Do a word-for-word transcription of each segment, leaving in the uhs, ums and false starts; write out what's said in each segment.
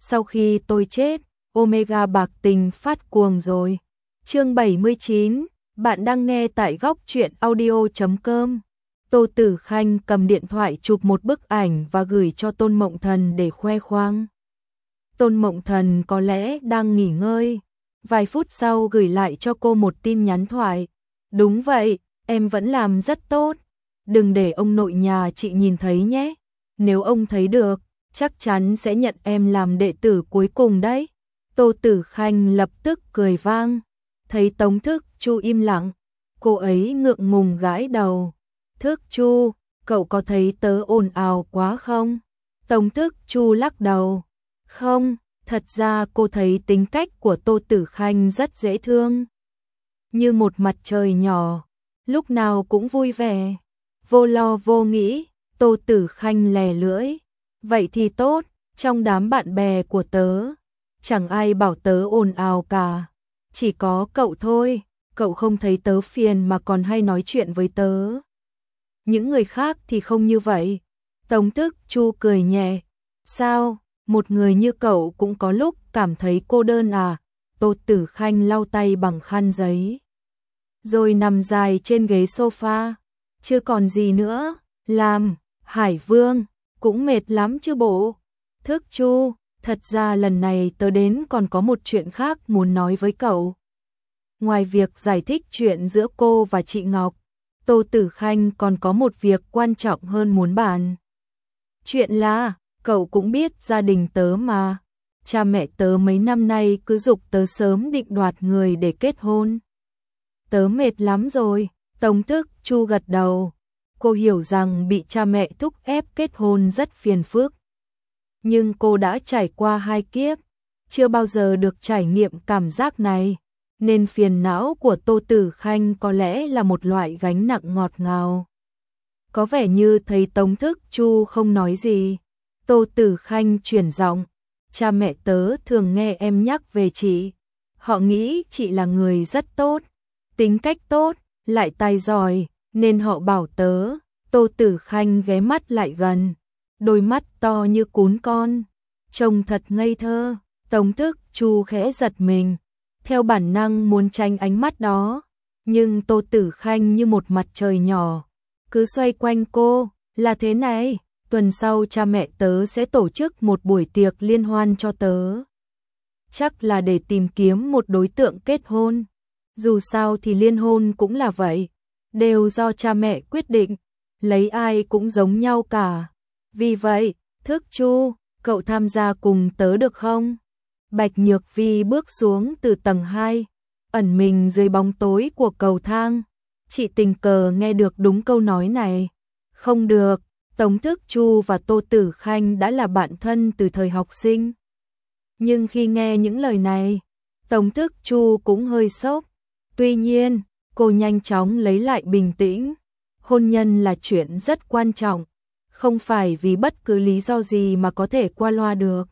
sau khi tôi chết, Omega bạc tình phát cuồng rồi. Chương bảy mươi chín, bạn đang nghe tại góc truyện audio chấm com. Tô Tử Khanh cầm điện thoại chụp một bức ảnh và gửi cho Tôn Mộng Thần để khoe khoang. Tôn Mộng Thần có lẽ đang nghỉ ngơi, vài phút sau gửi lại cho cô một tin nhắn thoại. Đúng vậy, em vẫn làm rất tốt. Đừng để ông nội nhà chị nhìn thấy nhé. Nếu ông thấy được, chắc chắn sẽ nhận em làm đệ tử cuối cùng đấy. Tô Tử Khanh lập tức cười vang. Thấy Tống Thức Chu im lặng, cô ấy ngượng ngùng gãi đầu. Thức Chu, cậu có thấy tớ ồn ào quá không? Tống Thức Chu lắc đầu. Không, thật ra cô thấy tính cách của Tô Tử Khanh rất dễ thương. Như một mặt trời nhỏ, lúc nào cũng vui vẻ, vô lo vô nghĩ. Tô Tử Khanh lè lưỡi. Vậy thì tốt, trong đám bạn bè của tớ, chẳng ai bảo tớ ồn ào cả. Chỉ có cậu thôi, cậu không thấy tớ phiền mà còn hay nói chuyện với tớ. Những người khác thì không như vậy. Tống Thức Chu cười nhẹ. Sao, một người như cậu cũng có lúc cảm thấy cô đơn à? Tô Tử Khanh lau tay bằng khăn giấy, rồi nằm dài trên ghế sofa. Chưa còn gì nữa, làm Hải Vương cũng mệt lắm chứ bộ. Thức Chu, thật ra lần này tớ đến còn có một chuyện khác muốn nói với cậu. Ngoài việc giải thích chuyện giữa cô và chị Ngọc, Tô Tử Khanh còn có một việc quan trọng hơn muốn bàn. Chuyện là, cậu cũng biết gia đình tớ mà. Cha mẹ tớ mấy năm nay cứ giục tớ sớm định đoạt người để kết hôn. Tớ mệt lắm rồi. Tống Thức Chu gật đầu. Cô hiểu rằng bị cha mẹ thúc ép kết hôn rất phiền phức. Nhưng cô đã trải qua hai kiếp, chưa bao giờ được trải nghiệm cảm giác này, nên phiền não của Tô Tử Khanh có lẽ là một loại gánh nặng ngọt ngào. Có vẻ như thấy Tống Thức Chu không nói gì, Tô Tử Khanh chuyển giọng. Cha mẹ tớ thường nghe em nhắc về chị. Họ nghĩ chị là người rất tốt, tính cách tốt, lại tài giỏi, nên họ bảo tớ. Tô Tử Khanh ghé mắt lại gần, đôi mắt to như cún con, trông thật ngây thơ. Tống Thức Chu khẽ giật mình, theo bản năng muốn tránh ánh mắt đó, nhưng Tô Tử Khanh như một mặt trời nhỏ, cứ xoay quanh cô. Là thế này, tuần sau cha mẹ tớ sẽ tổ chức một buổi tiệc liên hoan cho tớ. Chắc là để tìm kiếm một đối tượng kết hôn. Dù sao thì liên hôn cũng là vậy, đều do cha mẹ quyết định, lấy ai cũng giống nhau cả. Vì vậy, Thức Chu, cậu tham gia cùng tớ được không? Bạch Nhược Vi bước xuống từ tầng hai, ẩn mình dưới bóng tối của cầu thang. Chị tình cờ nghe được đúng câu nói này. Không được, Tống Thức Chu và Tô Tử Khanh đã là bạn thân từ thời học sinh. Nhưng khi nghe những lời này, Tống Thức Chu cũng hơi sốc. Tuy nhiên, cô nhanh chóng lấy lại bình tĩnh. Hôn nhân là chuyện rất quan trọng, không phải vì bất cứ lý do gì mà có thể qua loa được.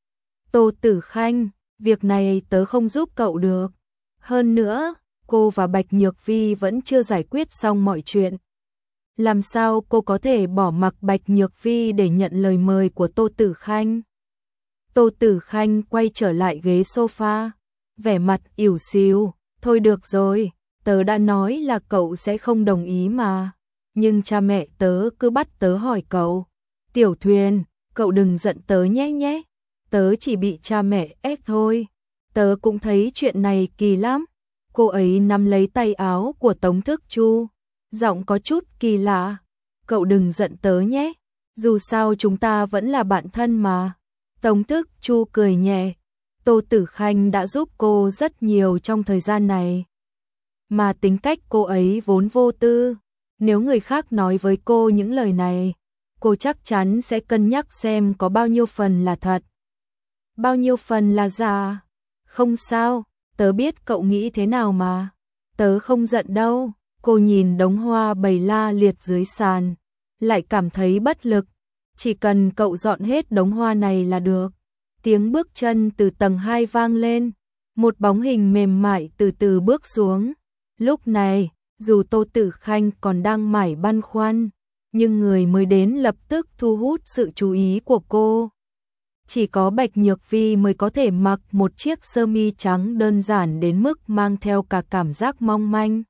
Tô Tử Khanh, việc này tớ không giúp cậu được. Hơn nữa, cô và Bạch Nhược Vi vẫn chưa giải quyết xong mọi chuyện. Làm sao cô có thể bỏ mặc Bạch Nhược Vi để nhận lời mời của Tô Tử Khanh? Tô Tử Khanh quay trở lại ghế sofa, vẻ mặt ỉu xìu. Thôi được rồi, tớ đã nói là cậu sẽ không đồng ý mà. Nhưng cha mẹ tớ cứ bắt tớ hỏi cậu. Tiểu Thuyền, cậu đừng giận tớ nhé nhé. Tớ chỉ bị cha mẹ ép thôi. Tớ cũng thấy chuyện này kỳ lắm. Cô ấy nắm lấy tay áo của Tống Thức Chu, giọng có chút kỳ lạ. Cậu đừng giận tớ nhé, dù sao chúng ta vẫn là bạn thân mà. Tống Thức Chu cười nhẹ. Tô Tử Khanh đã giúp cô rất nhiều trong thời gian này. Mà tính cách cô ấy vốn vô tư. Nếu người khác nói với cô những lời này, cô chắc chắn sẽ cân nhắc xem có bao nhiêu phần là thật, bao nhiêu phần là giả. Không sao, tớ biết cậu nghĩ thế nào mà. Tớ không giận đâu. Cô nhìn đống hoa bày la liệt dưới sàn, lại cảm thấy bất lực. Chỉ cần cậu dọn hết đống hoa này là được. Tiếng bước chân từ tầng hai vang lên, một bóng hình mềm mại từ từ bước xuống. Lúc này, dù Tô Tử Khanh còn đang mải băn khoăn, nhưng người mới đến lập tức thu hút sự chú ý của cô. Chỉ có Bạch Nhược Vi mới có thể mặc một chiếc sơ mi trắng đơn giản đến mức mang theo cả cảm giác mong manh.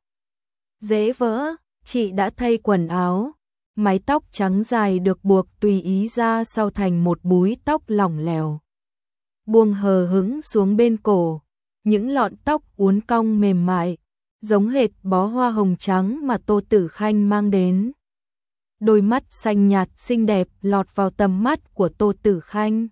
Dễ vỡ, chị đã thay quần áo, mái tóc trắng dài được buộc tùy ý ra sau thành một búi tóc lỏng lẻo. Buông hờ hững xuống bên cổ, những lọn tóc uốn cong mềm mại, giống hệt bó hoa hồng trắng mà Tô Tử Khanh mang đến. Đôi mắt xanh nhạt xinh đẹp lọt vào tầm mắt của Tô Tử Khanh.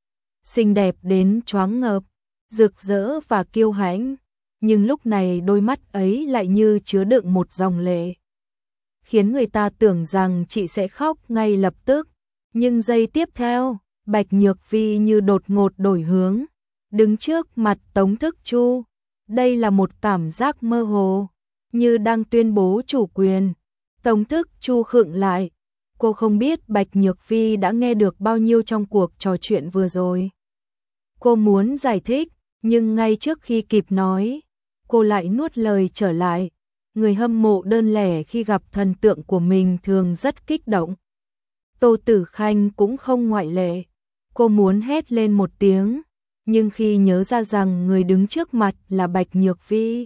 Xinh đẹp đến choáng ngợp, rực rỡ và kiêu hãnh, nhưng lúc này đôi mắt ấy lại như chứa đựng một dòng lệ, khiến người ta tưởng rằng chị sẽ khóc ngay lập tức. Nhưng giây tiếp theo, Bạch Nhược Vi như đột ngột đổi hướng, đứng trước mặt Tống Thức Chu. Đây là một cảm giác mơ hồ, như đang tuyên bố chủ quyền. Tống Thức Chu khựng lại, cô không biết Bạch Nhược Vi đã nghe được bao nhiêu trong cuộc trò chuyện vừa rồi. Cô muốn giải thích, nhưng ngay trước khi kịp nói, cô lại nuốt lời trở lại. Người hâm mộ đơn lẻ khi gặp thần tượng của mình thường rất kích động. Tô Tử Khanh cũng không ngoại lệ. Cô muốn hét lên một tiếng, nhưng khi nhớ ra rằng người đứng trước mặt là Bạch Nhược Vi,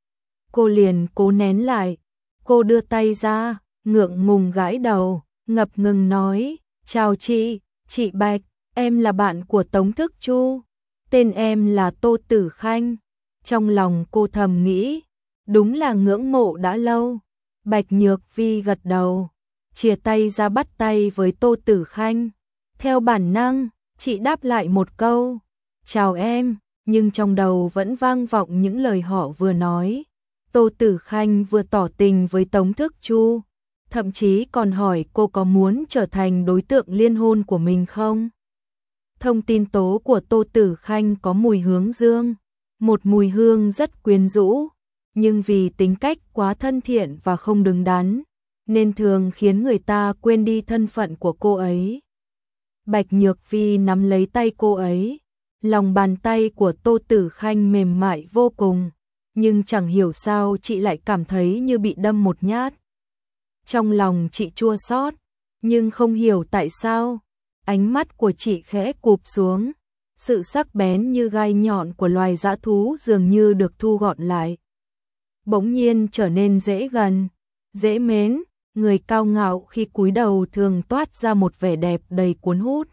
cô liền cố nén lại. Cô đưa tay ra, ngượng ngùng gãi đầu, ngập ngừng nói, chào chị, chị Bạch, em là bạn của Tống Thức Chu, tên em là Tô Tử Khanh. Trong lòng cô thầm nghĩ, đúng là ngưỡng mộ đã lâu. Bạch Nhược Vi gật đầu, chìa tay ra bắt tay với Tô Tử Khanh. Theo bản năng, chị đáp lại một câu, chào em, nhưng trong đầu vẫn vang vọng những lời họ vừa nói. Tô Tử Khanh vừa tỏ tình với Tống Thức Chu, thậm chí còn hỏi cô có muốn trở thành đối tượng liên hôn của mình không. Thông tin tố của Tô Tử Khanh có mùi hướng dương, một mùi hương rất quyến rũ, nhưng vì tính cách quá thân thiện và không đứng đắn, nên thường khiến người ta quên đi thân phận của cô ấy. Bạch Nhược Vi nắm lấy tay cô ấy, lòng bàn tay của Tô Tử Khanh mềm mại vô cùng, nhưng chẳng hiểu sao chị lại cảm thấy như bị đâm một nhát. Trong lòng chị chua xót, nhưng không hiểu tại sao, ánh mắt của chị khẽ cụp xuống, sự sắc bén như gai nhọn của loài dã thú dường như được thu gọn lại. Bỗng nhiên trở nên dễ gần, dễ mến, người cao ngạo khi cúi đầu thường toát ra một vẻ đẹp đầy cuốn hút.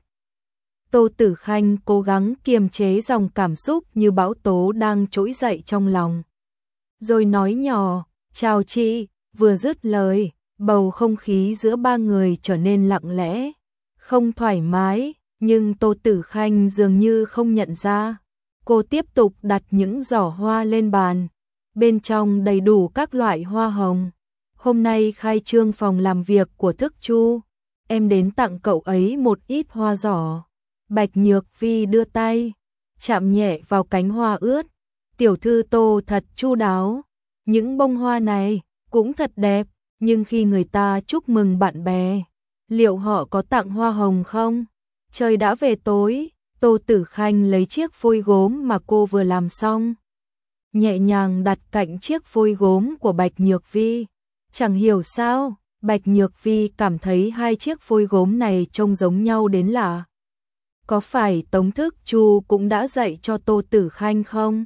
Tô Tử Khanh cố gắng kiềm chế dòng cảm xúc như bão tố đang trỗi dậy trong lòng. Rồi nói nhỏ, chào chị, vừa dứt lời, bầu không khí giữa ba người trở nên lặng lẽ, không thoải mái, nhưng Tô Tử Khanh dường như không nhận ra. Cô tiếp tục đặt những giỏ hoa lên bàn, bên trong đầy đủ các loại hoa hồng. Hôm nay khai trương phòng làm việc của Thức Chu, em đến tặng cậu ấy một ít hoa giỏ. Bạch Nhược Vi đưa tay, chạm nhẹ vào cánh hoa ướt. Tiểu thư Tô thật chu đáo, những bông hoa này cũng thật đẹp, nhưng khi người ta chúc mừng bạn bè, liệu họ có tặng hoa hồng không? Trời đã về tối, Tô Tử Khanh lấy chiếc phôi gốm mà cô vừa làm xong, nhẹ nhàng đặt cạnh chiếc phôi gốm của Bạch Nhược Vi. Chẳng hiểu sao, Bạch Nhược Vi cảm thấy hai chiếc phôi gốm này trông giống nhau đến lạ. Có phải Tống Thức Chu cũng đã dạy cho Tô Tử Khanh không?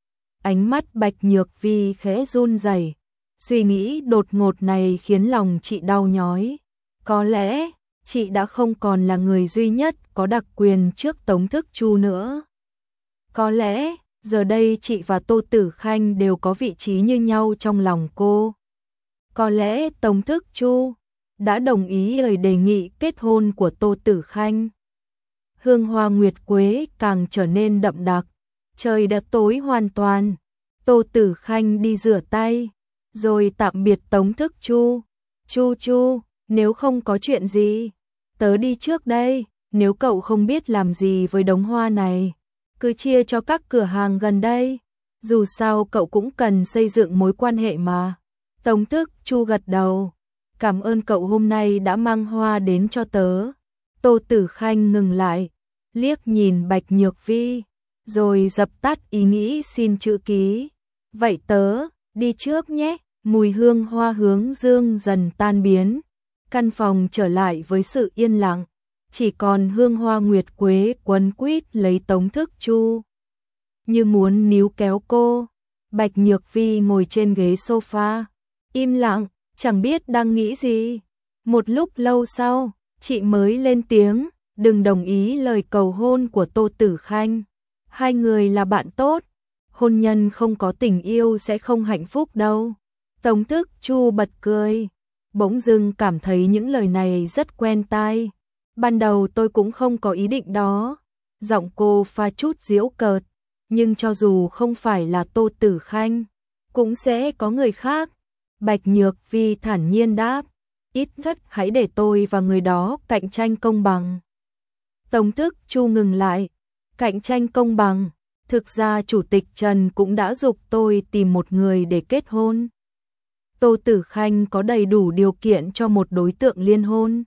Ánh mắt Bạch Nhược Vi khẽ run rẩy, suy nghĩ đột ngột này khiến lòng chị đau nhói. Có lẽ, chị đã không còn là người duy nhất có đặc quyền trước Tống Thức Chu nữa. Có lẽ, giờ đây chị và Tô Tử Khanh đều có vị trí như nhau trong lòng cô. Có lẽ Tống Thức Chu đã đồng ý lời đề nghị kết hôn của Tô Tử Khanh. Hương hoa nguyệt quế càng trở nên đậm đặc. Trời đã tối hoàn toàn. Tô Tử Khanh đi rửa tay, rồi tạm biệt Tống Thức Chu. Chu Chu, nếu không có chuyện gì, tớ đi trước đây. Nếu cậu không biết làm gì với đống hoa này, cứ chia cho các cửa hàng gần đây. Dù sao cậu cũng cần xây dựng mối quan hệ mà. Tống Thức Chu gật đầu. Cảm ơn cậu hôm nay đã mang hoa đến cho tớ. Tô Tử Khanh ngừng lại, liếc nhìn Bạch Nhược Vi, rồi dập tắt ý nghĩ xin chữ ký. Vậy tớ, đi trước nhé. Mùi hương hoa hướng dương dần tan biến. Căn phòng trở lại với sự yên lặng. chỉ còn Hương Hoa Nguyệt Quế quấn quýt lấy Tống Thức Chu, như muốn níu kéo cô. Bạch Nhược Vi ngồi trên ghế sofa, im lặng, chẳng biết đang nghĩ gì. Một lúc lâu sau, chị mới lên tiếng, đừng đồng ý lời cầu hôn của Tô Tử Khanh. Hai người là bạn tốt, hôn nhân không có tình yêu sẽ không hạnh phúc đâu. Tống Thức Chu bật cười, bỗng dưng cảm thấy những lời này rất quen tai. Ban đầu tôi cũng không có ý định đó. Giọng cô pha chút giễu cợt, nhưng cho dù không phải là Tô Tử Khanh, cũng sẽ có người khác. Bạch Nhược Vi thản nhiên đáp, ít nhất hãy để tôi và người đó cạnh tranh công bằng. Tống Thức Chu ngừng lại, cạnh tranh công bằng, thực ra Chủ tịch Trần cũng đã giục tôi tìm một người để kết hôn. Tô Tử Khanh có đầy đủ điều kiện cho một đối tượng liên hôn.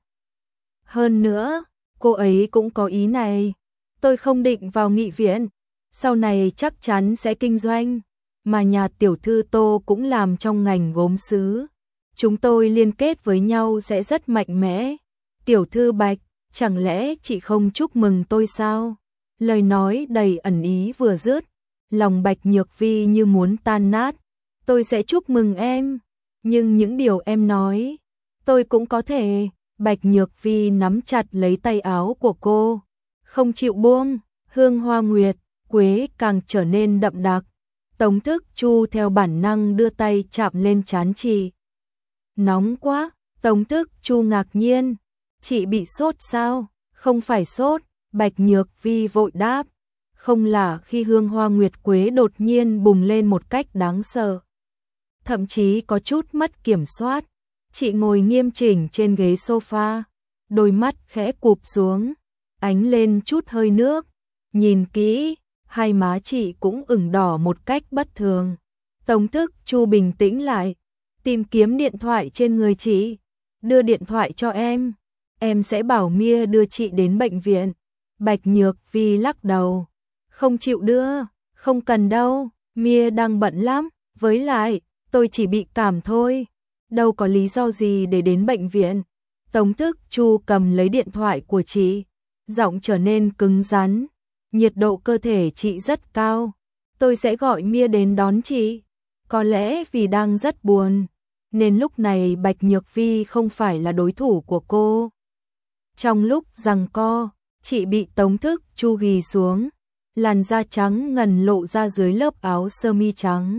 Hơn nữa, cô ấy cũng có ý này, tôi không định vào nghị viện, sau này chắc chắn sẽ kinh doanh, mà nhà tiểu thư Tô cũng làm trong ngành gốm sứ. Chúng tôi liên kết với nhau sẽ rất mạnh mẽ. Tiểu thư Bạch, chẳng lẽ chị không chúc mừng tôi sao? Lời nói đầy ẩn ý vừa dứt, lòng Bạch Nhược Vi như muốn tan nát. Tôi sẽ chúc mừng em, nhưng những điều em nói, tôi cũng có thể. Bạch Nhược Vi nắm chặt lấy tay áo của cô, không chịu buông. Hương Hoa Nguyệt Quế càng trở nên đậm đặc. Tống Thức Chu theo bản năng đưa tay chạm lên trán chị. Nóng quá. Tống Thức Chu ngạc nhiên, chị bị sốt sao? Không phải sốt, Bạch Nhược Vi vội đáp. Không, là khi Hương Hoa Nguyệt Quế đột nhiên bùng lên một cách đáng sợ, thậm chí có chút mất kiểm soát. Chị ngồi nghiêm chỉnh trên ghế sofa, đôi mắt khẽ cụp xuống, ánh lên chút hơi nước. Nhìn kỹ, hai má chị cũng ửng đỏ một cách bất thường. Tống Thức Chu bình tĩnh lại, tìm kiếm điện thoại trên người chị. Đưa điện thoại cho em, em sẽ bảo Mia đưa chị đến bệnh viện. Bạch Nhược Vi lắc đầu, không chịu đưa, không cần đâu, Mia đang bận lắm, với lại, tôi chỉ bị cảm thôi, đâu có lý do gì để đến bệnh viện. Tống Thức Chu cầm lấy điện thoại của chị, giọng trở nên cứng rắn, nhiệt độ cơ thể chị rất cao, tôi sẽ gọi Mia đến đón chị. Có lẽ vì đang rất buồn, nên lúc này Bạch Nhược Vi không phải là đối thủ của cô. Trong lúc giằng co, chị bị Tống Thức Chu ghì xuống, làn da trắng ngần lộ ra dưới lớp áo sơ mi trắng.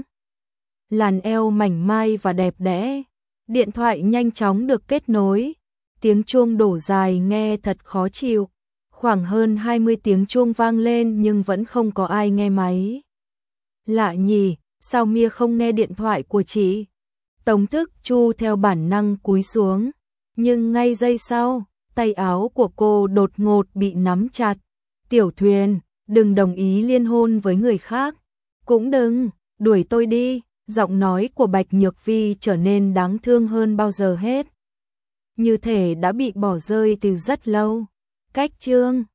Làn eo mảnh mai và đẹp đẽ. Điện thoại nhanh chóng được kết nối, tiếng chuông đổ dài nghe thật khó chịu. Khoảng hơn hai mươi tiếng chuông vang lên nhưng vẫn không có ai nghe máy. Lạ nhỉ, sao Mia không nghe điện thoại của chị? Tống Thức Chu theo bản năng cúi xuống, nhưng ngay giây sau, tay áo của cô đột ngột bị nắm chặt. Tiểu Thuyền, đừng đồng ý liên hôn với người khác. Cũng đừng, đuổi tôi đi. Giọng nói của Bạch Nhược Vi trở nên đáng thương hơn bao giờ hết, như thể đã bị bỏ rơi từ rất lâu. Cách chương